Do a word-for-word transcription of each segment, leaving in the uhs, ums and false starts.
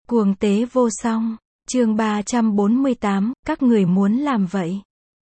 Cuồng tế vô song, chương ba trăm bốn mươi tám, các người muốn làm vậy.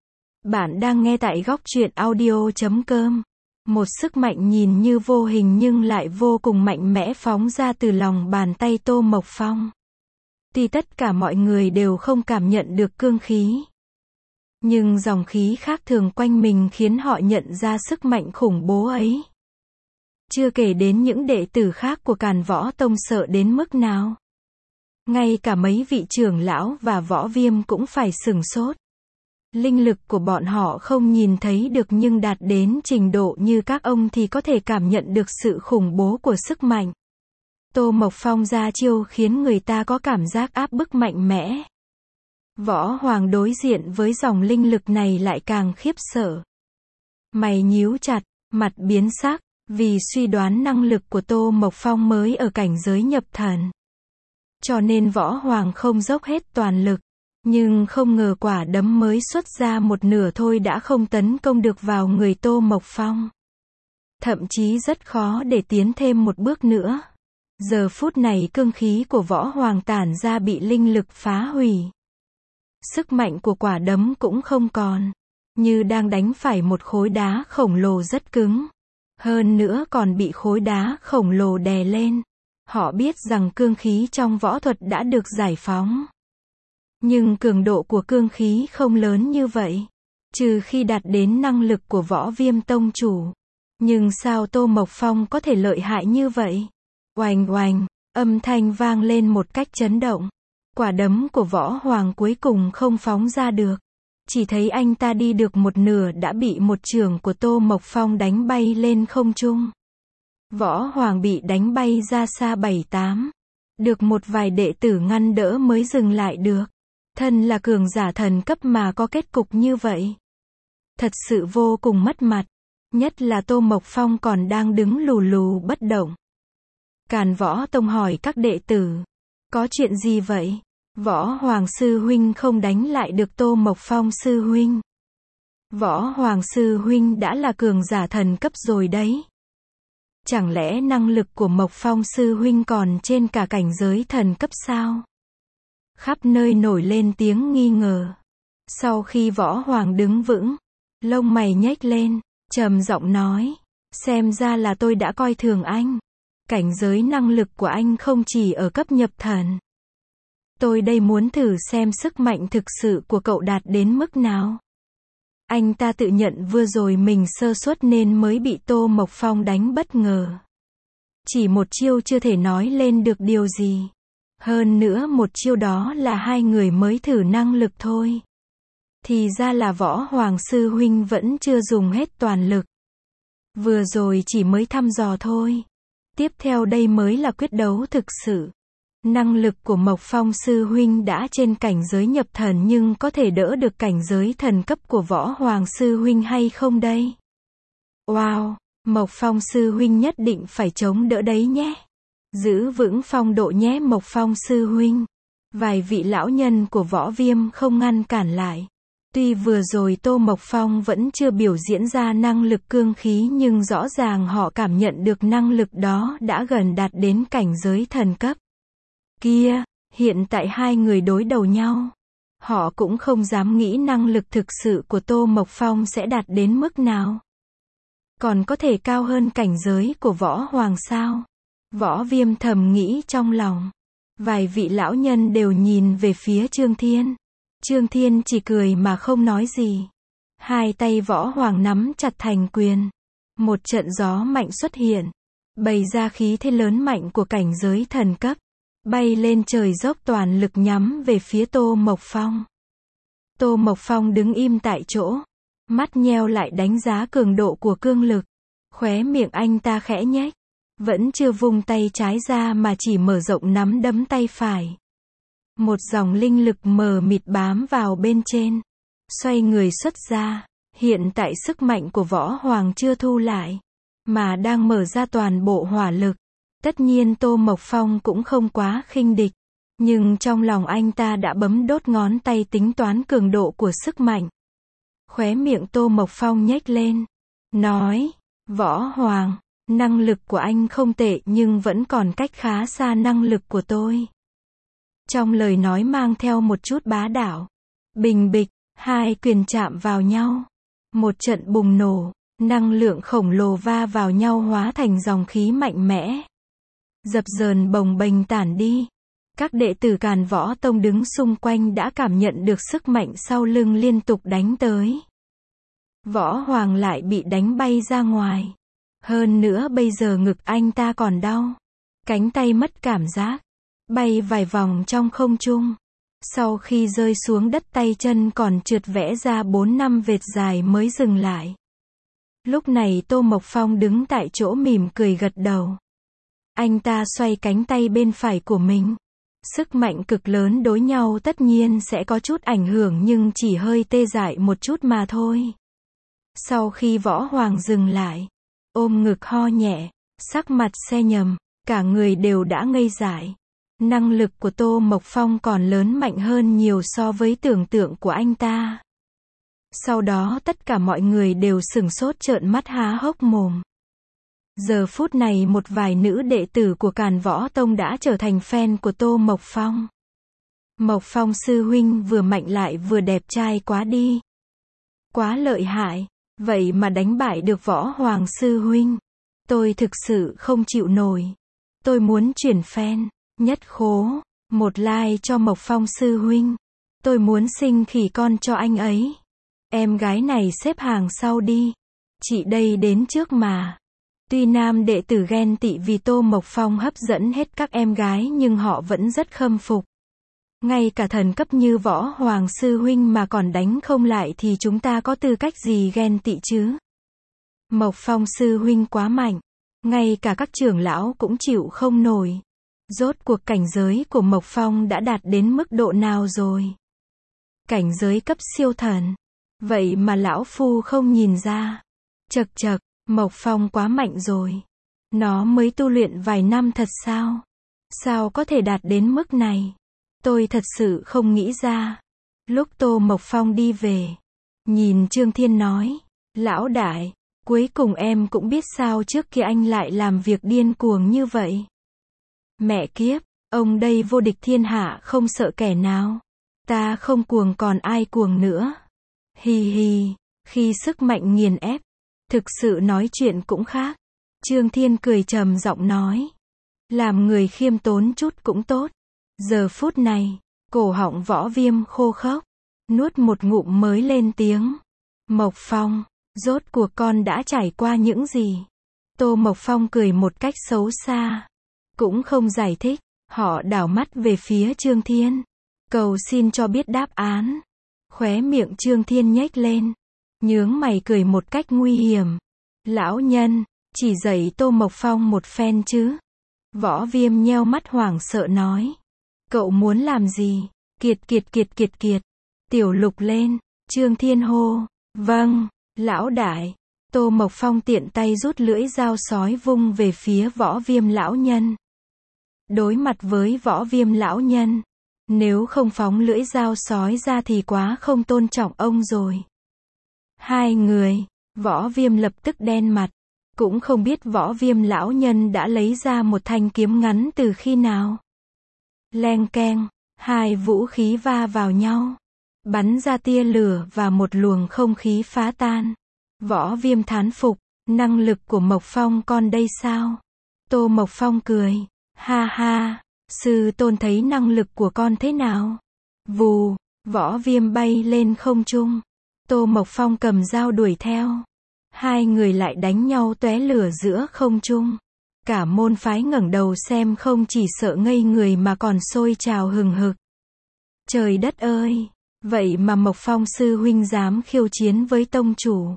Bạn đang nghe tại góc truyện audio chấm com. Một sức mạnh nhìn như vô hình nhưng lại vô cùng mạnh mẽ phóng ra từ lòng bàn tay Tô Mộc Phong. Tuy tất cả mọi người đều không cảm nhận được cương khí, nhưng dòng khí khác thường quanh mình khiến họ nhận ra sức mạnh khủng bố ấy. Chưa kể đến những đệ tử khác của Càn Võ Tông sợ đến mức nào. Ngay cả mấy vị trưởng lão và võ viêm cũng phải sửng sốt. Linh lực của bọn họ không nhìn thấy được nhưng đạt đến trình độ như các ông thì có thể cảm nhận được sự khủng bố của sức mạnh. Tô Mộc Phong ra chiêu khiến người ta có cảm giác áp bức mạnh mẽ. Võ Hoàng đối diện với dòng linh lực này lại càng khiếp sợ. Mày nhíu chặt, mặt biến sắc, vì suy đoán năng lực của Tô Mộc Phong mới ở cảnh giới nhập thần. Cho nên Võ Hoàng không dốc hết toàn lực, nhưng không ngờ quả đấm mới xuất ra một nửa thôi đã không tấn công được vào người Tô Mộc Phong. Thậm chí rất khó để tiến thêm một bước nữa. Giờ phút này cương khí của Võ Hoàng tản ra bị linh lực phá hủy. Sức mạnh của quả đấm cũng không còn, như đang đánh phải một khối đá khổng lồ rất cứng. Hơn nữa còn bị khối đá khổng lồ đè lên. Họ biết rằng cương khí trong võ thuật đã được giải phóng. Nhưng cường độ của cương khí không lớn như vậy. Trừ khi đạt đến năng lực của Võ Viêm Tông chủ. Nhưng sao Tô Mộc Phong có thể lợi hại như vậy? Oành oành, âm thanh vang lên một cách chấn động. Quả đấm của Võ Hoàng cuối cùng không phóng ra được. Chỉ thấy anh ta đi được một nửa đã bị một chưởng của Tô Mộc Phong đánh bay lên không trung. Võ Hoàng bị đánh bay ra xa bảy tám. Được một vài đệ tử ngăn đỡ mới dừng lại được. Thân là cường giả thần cấp mà có kết cục như vậy. Thật sự vô cùng mất mặt. Nhất là Tô Mộc Phong còn đang đứng lù lù bất động. Càn Võ Tông hỏi các đệ tử. Có chuyện gì vậy? Võ Hoàng sư huynh không đánh lại được Tô Mộc Phong sư huynh. Võ Hoàng sư huynh đã là cường giả thần cấp rồi đấy. Chẳng lẽ năng lực của Mộc Phong sư huynh còn trên cả cảnh giới thần cấp sao? Khắp nơi nổi lên tiếng nghi ngờ. Sau khi Võ Hoàng đứng vững, lông mày nhếch lên, trầm giọng nói, xem ra là tôi đã coi thường anh. Cảnh giới năng lực của anh không chỉ ở cấp nhập thần. Tôi đây muốn thử xem sức mạnh thực sự của cậu đạt đến mức nào. Anh ta tự nhận vừa rồi mình sơ suất nên mới bị Tô Mộc Phong đánh bất ngờ. Chỉ một chiêu chưa thể nói lên được điều gì. Hơn nữa một chiêu đó là hai người mới thử năng lực thôi. Thì ra là Võ Hoàng sư huynh vẫn chưa dùng hết toàn lực. Vừa rồi chỉ mới thăm dò thôi. Tiếp theo đây mới là quyết đấu thực sự. Năng lực của Mộc Phong sư huynh đã trên cảnh giới nhập thần nhưng có thể đỡ được cảnh giới thần cấp của Võ Hoàng sư huynh hay không đây? Wow, Mộc Phong sư huynh nhất định phải chống đỡ đấy nhé. Giữ vững phong độ nhé Mộc Phong sư huynh. Vài vị lão nhân của Võ Viêm không ngăn cản lại. Tuy vừa rồi Tô Mộc Phong vẫn chưa biểu diễn ra năng lực cương khí nhưng rõ ràng họ cảm nhận được năng lực đó đã gần đạt đến cảnh giới thần cấp. Kia, hiện tại hai người đối đầu nhau. Họ cũng không dám nghĩ năng lực thực sự của Tô Mộc Phong sẽ đạt đến mức nào. Còn có thể cao hơn cảnh giới của Võ Hoàng sao? Võ Viêm thầm nghĩ trong lòng. Vài vị lão nhân đều nhìn về phía Trương Thiên. Trương Thiên chỉ cười mà không nói gì. Hai tay Võ Hoàng nắm chặt thành quyền. Một trận gió mạnh xuất hiện. Bày ra khí thế lớn mạnh của cảnh giới thần cấp. Bay lên trời dốc toàn lực nhắm về phía Tô Mộc Phong. Tô Mộc Phong đứng im tại chỗ. Mắt nheo lại đánh giá cường độ của cương lực. Khóe miệng anh ta khẽ nhếch. Vẫn chưa vung tay trái ra mà chỉ mở rộng nắm đấm tay phải. Một dòng linh lực mờ mịt bám vào bên trên. Xoay người xuất ra. Hiện tại sức mạnh của Võ Hoàng chưa thu lại. Mà đang mở ra toàn bộ hỏa lực. Tất nhiên Tô Mộc Phong cũng không quá khinh địch. Nhưng trong lòng anh ta đã bấm đốt ngón tay tính toán cường độ của sức mạnh. Khóe miệng Tô Mộc Phong nhếch lên. Nói, Võ Hoàng, năng lực của anh không tệ nhưng vẫn còn cách khá xa năng lực của tôi. Trong lời nói mang theo một chút bá đạo. Bình bịch, hai quyền chạm vào nhau. Một trận bùng nổ, năng lượng khổng lồ va vào nhau hóa thành dòng khí mạnh mẽ. Dập dờn bồng bềnh tản đi. Các đệ tử Càn Võ Tông đứng xung quanh đã cảm nhận được sức mạnh sau lưng liên tục đánh tới. Võ Hoàng lại bị đánh bay ra ngoài. Hơn nữa bây giờ ngực anh ta còn đau. Cánh tay mất cảm giác. Bay vài vòng trong không trung. Sau khi rơi xuống đất tay chân còn trượt vẽ ra bốn năm vệt dài mới dừng lại. Lúc này Tô Mộc Phong đứng tại chỗ mỉm cười gật đầu. Anh ta xoay cánh tay bên phải của mình. Sức mạnh cực lớn đối nhau tất nhiên sẽ có chút ảnh hưởng nhưng chỉ hơi tê dại một chút mà thôi. Sau khi Võ Hoàng dừng lại, ôm ngực ho nhẹ, sắc mặt xe nhầm, cả người đều đã ngây dại. Năng lực của Tô Mộc Phong còn lớn mạnh hơn nhiều so với tưởng tượng của anh ta. Sau đó tất cả mọi người đều sửng sốt trợn mắt há hốc mồm. Giờ phút này một vài nữ đệ tử của Càn Võ Tông đã trở thành fan của Tô Mộc Phong. Mộc Phong sư huynh vừa mạnh lại vừa đẹp trai quá đi. Quá lợi hại, vậy mà đánh bại được Võ Hoàng sư huynh. Tôi thực sự không chịu nổi. Tôi muốn chuyển fan, nhất khố, một like cho Mộc Phong sư huynh. Tôi muốn sinh khỉ con cho anh ấy. Em gái này xếp hàng sau đi. Chị đây đến trước mà. Tuy nam đệ tử ghen tị vì Tô Mộc Phong hấp dẫn hết các em gái nhưng họ vẫn rất khâm phục. Ngay cả thần cấp như Võ Hoàng sư huynh mà còn đánh không lại thì chúng ta có tư cách gì ghen tị chứ? Mộc Phong sư huynh quá mạnh. Ngay cả các trưởng lão cũng chịu không nổi. Rốt cuộc cảnh giới của Mộc Phong đã đạt đến mức độ nào rồi? Cảnh giới cấp siêu thần. Vậy mà lão phu không nhìn ra. Chậc chậc, Mộc Phong quá mạnh rồi. Nó mới tu luyện vài năm thật sao? Sao có thể đạt đến mức này? Tôi thật sự không nghĩ ra. Lúc Tô Mộc Phong đi về, nhìn Trương Thiên nói, lão đại, cuối cùng em cũng biết sao trước kia anh lại làm việc điên cuồng như vậy. Mẹ kiếp, ông đây vô địch thiên hạ không sợ kẻ nào. Ta không cuồng còn ai cuồng nữa. Hi hi, khi sức mạnh nghiền ép, thực sự nói chuyện cũng khác. Trương Thiên cười trầm giọng nói, làm người khiêm tốn chút cũng tốt. Giờ phút này, cổ họng Võ Viêm khô khốc, nuốt một ngụm mới lên tiếng. Mộc Phong, rốt cuộc con đã trải qua những gì? Tô Mộc Phong cười một cách xấu xa, cũng không giải thích. Họ đảo mắt về phía Trương Thiên, cầu xin cho biết đáp án. Khóe miệng Trương Thiên nhếch lên, nhướng mày cười một cách nguy hiểm. Lão nhân, chỉ dạy Tô Mộc Phong một phen chứ? Võ Viêm nheo mắt hoảng sợ nói. Cậu muốn làm gì? Kiệt kiệt kiệt kiệt kiệt. Tiểu Lục lên. Trương Thiên hô. Vâng, lão đại. Tô Mộc Phong tiện tay rút lưỡi dao sói vung về phía Võ Viêm lão nhân. Đối mặt với Võ Viêm lão nhân, nếu không phóng lưỡi dao sói ra thì quá không tôn trọng ông rồi. Hai người, Võ Viêm lập tức đen mặt, cũng không biết Võ Viêm lão nhân đã lấy ra một thanh kiếm ngắn từ khi nào. Leng keng, hai vũ khí va vào nhau, bắn ra tia lửa và một luồng không khí phá tan. Võ Viêm thán phục, năng lực của Mộc Phong con đây sao? Tô Mộc Phong cười, ha ha, sư tôn thấy năng lực của con thế nào? Vù, Võ Viêm bay lên không trung. Tô Mộc Phong cầm dao đuổi theo. Hai người lại đánh nhau tóe lửa giữa không trung. Cả môn phái ngẩng đầu xem không chỉ sợ ngây người mà còn sôi trào hừng hực. Trời đất ơi! Vậy mà Mộc Phong sư huynh dám khiêu chiến với tông chủ.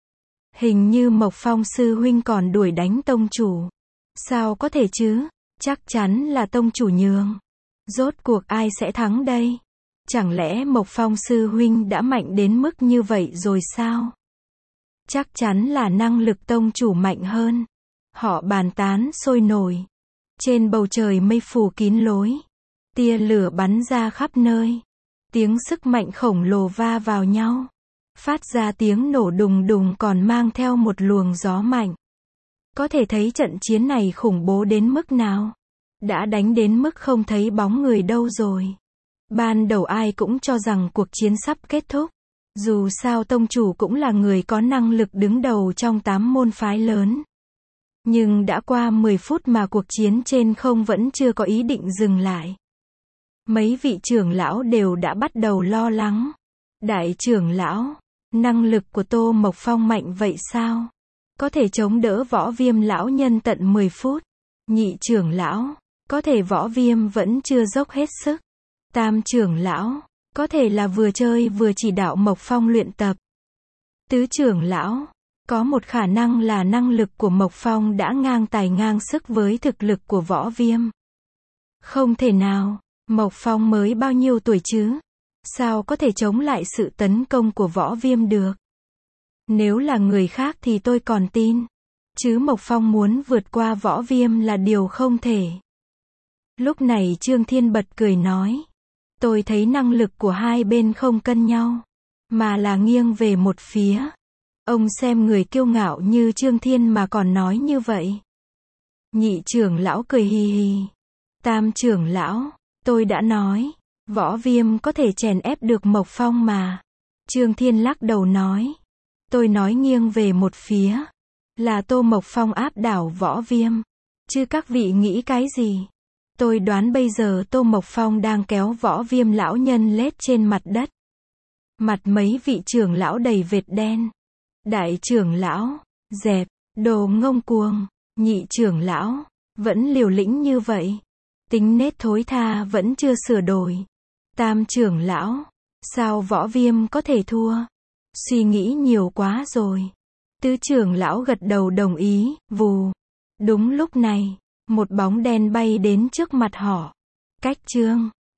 Hình như Mộc Phong sư huynh còn đuổi đánh tông chủ. Sao có thể chứ? Chắc chắn là tông chủ nhường. Rốt cuộc ai sẽ thắng đây? Chẳng lẽ Mộc Phong sư huynh đã mạnh đến mức như vậy rồi sao? Chắc chắn là năng lực tông chủ mạnh hơn. Họ bàn tán sôi nổi. Trên bầu trời mây phủ kín lối. Tia lửa bắn ra khắp nơi. Tiếng sức mạnh khổng lồ va vào nhau. Phát ra tiếng nổ đùng đùng còn mang theo một luồng gió mạnh. Có thể thấy trận chiến này khủng bố đến mức nào. đã đánh đến mức không thấy bóng người đâu rồi. Ban đầu ai cũng cho rằng cuộc chiến sắp kết thúc. Dù sao tông chủ cũng là người có năng lực đứng đầu trong tám môn phái lớn. Nhưng đã qua mười phút mà cuộc chiến trên không vẫn chưa có ý định dừng lại. Mấy vị trưởng lão đều đã bắt đầu lo lắng. Đại trưởng lão, năng lực của Tô Mộc Phong mạnh vậy sao? Có thể chống đỡ Võ Viêm lão nhân tận mười phút. Nhị trưởng lão, có thể Võ Viêm vẫn chưa dốc hết sức. Tam trưởng lão, có thể là vừa chơi vừa chỉ đạo Mộc Phong luyện tập. Tứ trưởng lão, có một khả năng là năng lực của Mộc Phong đã ngang tài ngang sức với thực lực của Võ Viêm. Không thể nào, Mộc Phong mới bao nhiêu tuổi chứ? Sao có thể chống lại sự tấn công của Võ Viêm được? Nếu là người khác thì tôi còn tin. Chứ Mộc Phong muốn vượt qua Võ Viêm là điều không thể. Lúc này Trương Thiên bật cười nói. Tôi thấy năng lực của hai bên không cân nhau, mà là nghiêng về một phía. Ông xem người kiêu ngạo như Trương Thiên mà còn nói như vậy. Nhị trưởng lão cười hì hì. Tam trưởng lão, tôi đã nói, Võ Viêm có thể chèn ép được Mộc Phong mà. Trương Thiên lắc đầu nói. Tôi nói nghiêng về một phía, là Tô Mộc Phong áp đảo Võ Viêm. Chứ các vị nghĩ cái gì? Tôi đoán bây giờ Tô Mộc Phong đang kéo Võ Viêm lão nhân lết trên mặt đất. Mặt mấy vị trưởng lão đầy vệt đen. Đại trưởng lão, dẹp, đồ ngông cuồng. Nhị trưởng lão, vẫn liều lĩnh như vậy. Tính nết thối tha vẫn chưa sửa đổi. Tam trưởng lão, sao Võ Viêm có thể thua? Suy nghĩ nhiều quá rồi. Tứ trưởng lão gật đầu đồng ý, vù. Đúng lúc này, một bóng đen bay đến trước mặt họ. Cách Trương